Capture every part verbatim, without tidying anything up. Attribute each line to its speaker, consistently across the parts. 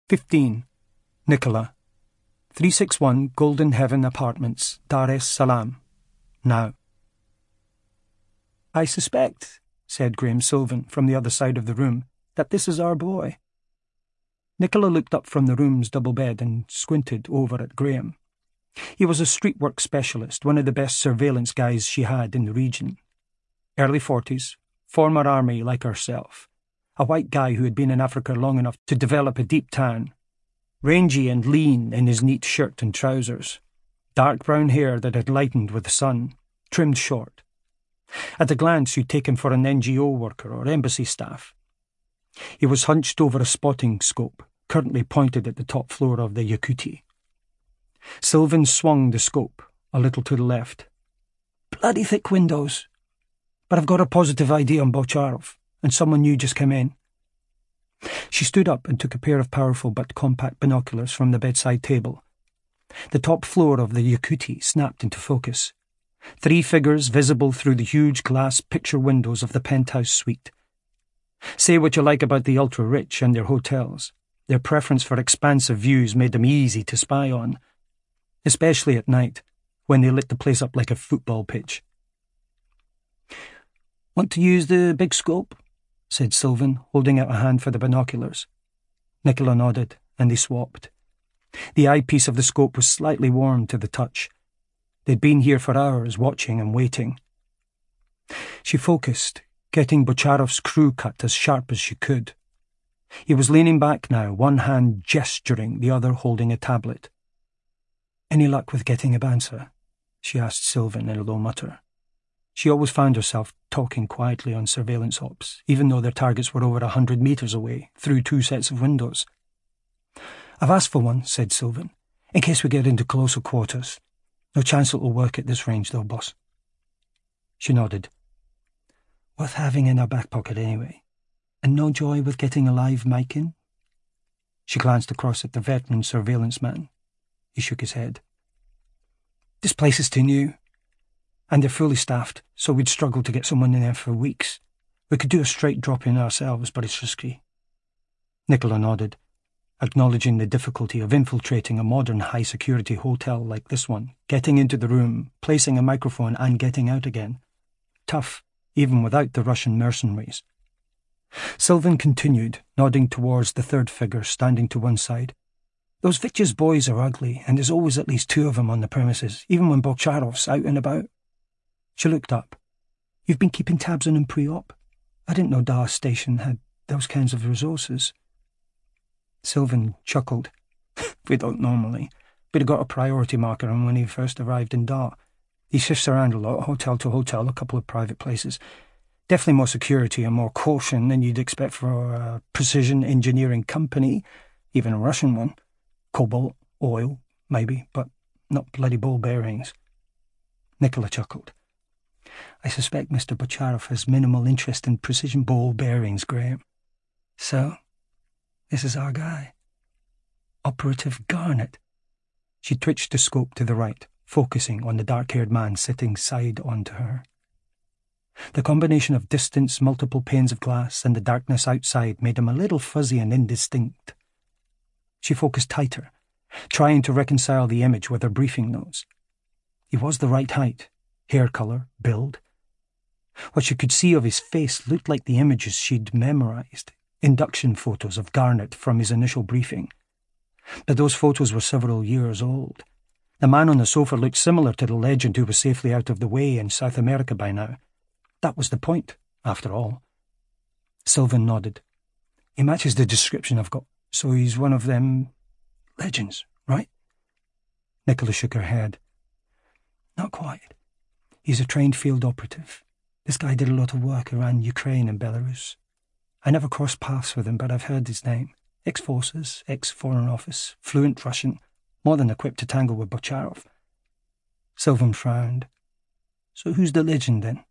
Speaker 1: fifteen. Nicola. three sixty-one Golden Heaven Apartments, Dar es Salaam. Now. "I suspect," said Graham Sylvan from the other side of the room, "that this is our boy." Nicola looked up from the room's double bed and squinted over at Graham. He was a street work specialist, one of the best surveillance guys she had in the region. Early forties, former army like herself. A white guy who had been in Africa long enough to develop a deep tan. Rangy and lean in his neat shirt and trousers. Dark brown hair that had lightened with the sun, trimmed short. At a glance you'd take him for an N G O worker or embassy staff. He was hunched over a spotting scope, currently pointed at the top floor of the Yakuti. Sylvan swung the scope a little to the left. "Bloody thick windows. But I've got a positive I D on Bocharov, and someone new just came in." She stood up and took a pair of powerful but compact binoculars from the bedside table. The top floor of the Yakuti snapped into focus. Three figures visible through the huge glass picture windows of the penthouse suite. Say what you like about the ultra-rich and their hotels. Their preference for expansive views made them easy to spy on, especially at night, when they lit the place up like a football pitch. "Want to use the big scope?" said Sylvan, holding out a hand for the binoculars. Nicola nodded, and they swapped. The eyepiece of the scope was slightly warm to the touch. They'd been here for hours, watching and waiting. She focused, getting Bocharov's crew cut as sharp as she could. He was leaning back now, one hand gesturing, the other holding a tablet. "Any luck with getting a Bansa?" she asked Sylvan in a low mutter. She always found herself talking quietly on surveillance ops, even though their targets were over a hundred metres away, through two sets of windows. "I've asked for one," said Sylvan, "in case we get into closer quarters. No chance it'll work at this range, though, boss." She nodded. "Worth having in our back pocket, anyway. And no joy with getting a live mic in?" She glanced across at the veteran surveillance man. He shook his head. "This place is too new. And they're fully staffed, so we'd struggle to get someone in there for weeks. We could do a straight drop-in ourselves, but it's risky." Nicola nodded, acknowledging the difficulty of infiltrating a modern high-security hotel like this one, getting into the room, placing a microphone and getting out again. Tough, even without the Russian mercenaries. Sylvan continued, nodding towards the third figure standing to one side. "Those Vitya's boys are ugly, and there's always at least two of them on the premises, even when Bocharov's out and about." She looked up. "You've been keeping tabs on him pre-op? I didn't know Dar Station had those kinds of resources." Sylvan chuckled. "We don't normally. We'd have got a priority marker on when he first arrived in Dar. He shifts around a lot, hotel to hotel, a couple of private places. Definitely more security and more caution than you'd expect for a precision engineering company, even a Russian one. Cobalt, oil, maybe, but not bloody ball bearings." Nicola chuckled. "I suspect Mister Bocharov has minimal interest in precision ball bearings, Graham. So, this is our guy. Operative Garnett." She twitched the scope to the right, focusing on the dark-haired man sitting side on to her. The combination of distance, multiple panes of glass, and the darkness outside made him a little fuzzy and indistinct. She focused tighter, trying to reconcile the image with her briefing notes. He was the right height, hair colour, build. What she could see of his face looked like the images she'd memorised, induction photos of Garnett from his initial briefing. But those photos were several years old. The man on the sofa looked similar to the legend who was safely out of the way in South America by now. That was the point, after all. Sylvan nodded. "He matches the description I've got, so he's one of them legends, right?" Nicola shook her head. "Not quite. He's a trained field operative. This guy did a lot of work around Ukraine and Belarus. I never crossed paths with him, but I've heard his name. Ex-forces, ex-foreign office, fluent Russian, more than equipped to tangle with Bocharov." Sylvan frowned. "So who's the legend, then?"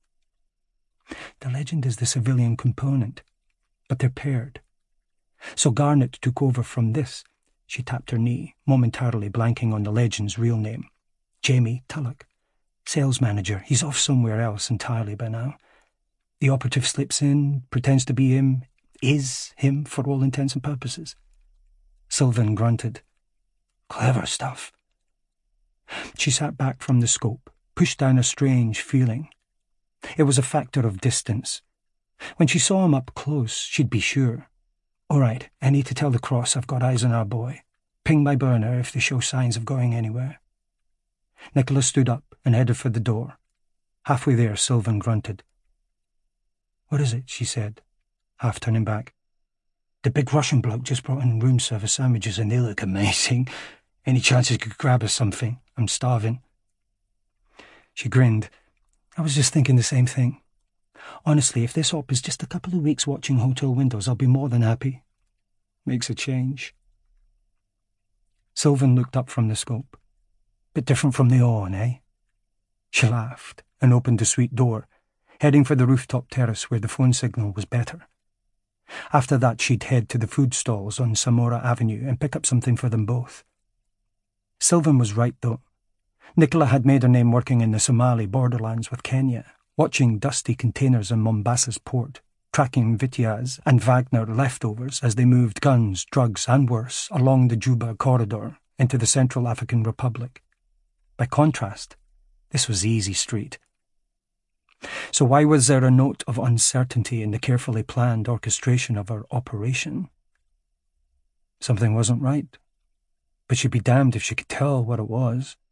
Speaker 1: "The legend is the civilian component, but they're paired. So Garnett took over from this." She tapped her knee, momentarily blanking on the legend's real name. "Jamie Tulloch. Sales manager. He's off somewhere else entirely by now. The operative slips in, pretends to be him, is him for all intents and purposes." Sylvan grunted. Clever stuff. She sat back from the scope, pushed down a strange feeling. It was a factor of distance. When she saw him up close, she'd be sure. All right, I need to tell the Cross I've got eyes on our boy. Ping my burner if they show signs of going anywhere. Nicholas stood up and headed for the door. Halfway there, Sylvan grunted. What is it? She said, half turning back. The big Russian bloke just brought in room service sandwiches and they look amazing. Any chance you could grab us something? I'm starving. She grinned. I was just thinking the same thing. Honestly, if this op is just a couple of weeks watching hotel windows, I'll be more than happy. Makes a change. Sylvan looked up from the scope. Bit different from the on, eh? She laughed and opened the suite door, heading for the rooftop terrace where the phone signal was better. After that, she'd head to the food stalls on Samora Avenue and pick up something for them both. Sylvan was right, though. Nicola had made her name working in the Somali borderlands with Kenya, watching dusty containers in Mombasa's port, tracking Vityaz and Wagner leftovers as they moved guns, drugs and worse along the Juba corridor into the Central African Republic. By contrast, this was easy street. So why was there a note of uncertainty in the carefully planned orchestration of her operation? Something wasn't right, but she'd be damned if she could tell what it was.